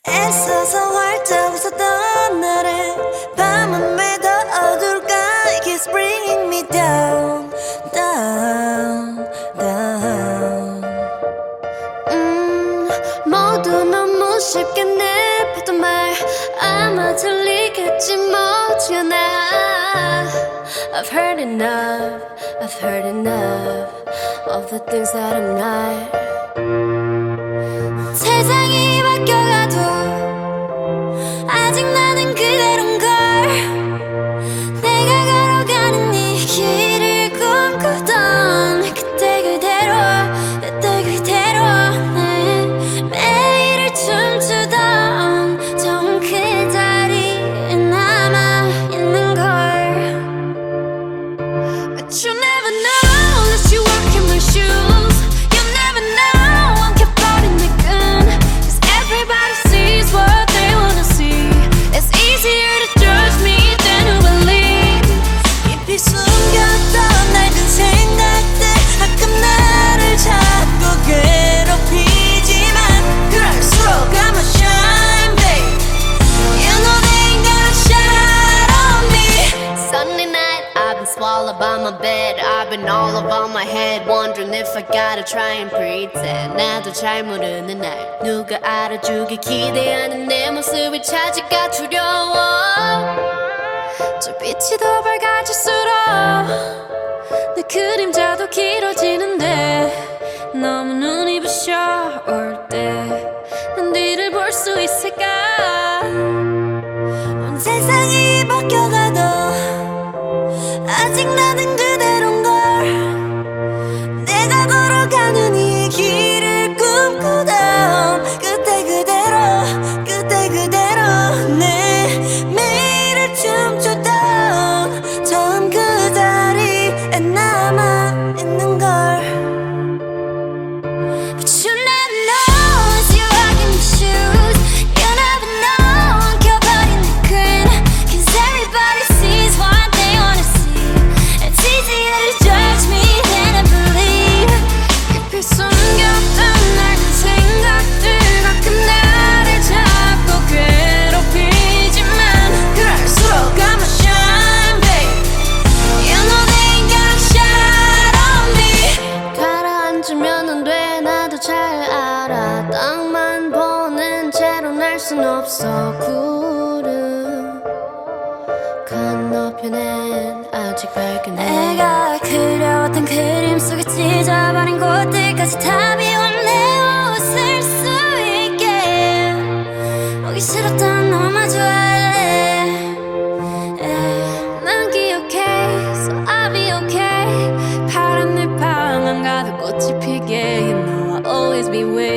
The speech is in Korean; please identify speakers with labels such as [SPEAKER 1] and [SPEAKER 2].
[SPEAKER 1] 애써서 활짝 웃었던 날에 밤은 왜 더 어두울까. It keeps bringing me down, down, down. 모두 너무 쉽게 내뱉던 말 아마 들리겠지 뭐지 않아. I've heard enough, I've heard enough of the things that I'm not. 세상이 바뀌어가도 아직 나는 그대로인걸. 내가 걸어가는 이 길을 꿈꾸던 그때 그대로, 그때 그대로 내 매일을 춤추던 정 그 자리에 남아있는걸. But you never know unless you walk in my shoes. You never know I'm 켜버린 내 끈. Cause everybody sees what they wanna see. It's easier to judge me than to believe. 깊이 숨겼던 낡은 생각들 가끔 나를 자꾸 괴롭히지만 그럴수록 I'ma shine, babe. You know they ain't gonna shine on me. Sunday night I've been swallowed by my bed. I've been all over my head wondering if I gotta try and pretend. 나도 잘 모르는 날 누가 알아주길 기대하는 내 모습을 찾기가 두려워. 저 빛이 더 밝아질수록 내 그림자도 길어지는데 너무 눈이 부셔 올 때 난 뒤를 볼 수 있을까. 세상이 바뀌어가도 아직 나는 그대로인걸. 내가 걸어가는 이 길을 꿈꾸던 그때 그대로, 그때 그대로 내 매일을 춤추던 처음 그 자리에 남아있는걸. But you never know as you walk in your shoes. You never know I'm 켜버린 내 끈. Cause everybody sees what they wanna see. It's easier to judge me than to believe. 깊이 숨겼던 낡은 생각들 가끔 나를 자꾸 괴롭히지만 그럴수록 I'ma shine, babe. You know they ain't gonna shine on me. 가라앉으면 안 돼, 나도 잘 알아. 땅만 보는 채로 날 순 없어. 구름 건너편엔 아직 밝은 해. 내가 그려왔던 그림 속에 찢어버린 곳들까지 다 비워 내 옷을 수 있게. 보기 싫었던 너마저 할래. 난 기억해, so I'll be okay. 파란 내 방 안 가도 꽃이 피게. You know I'll always be with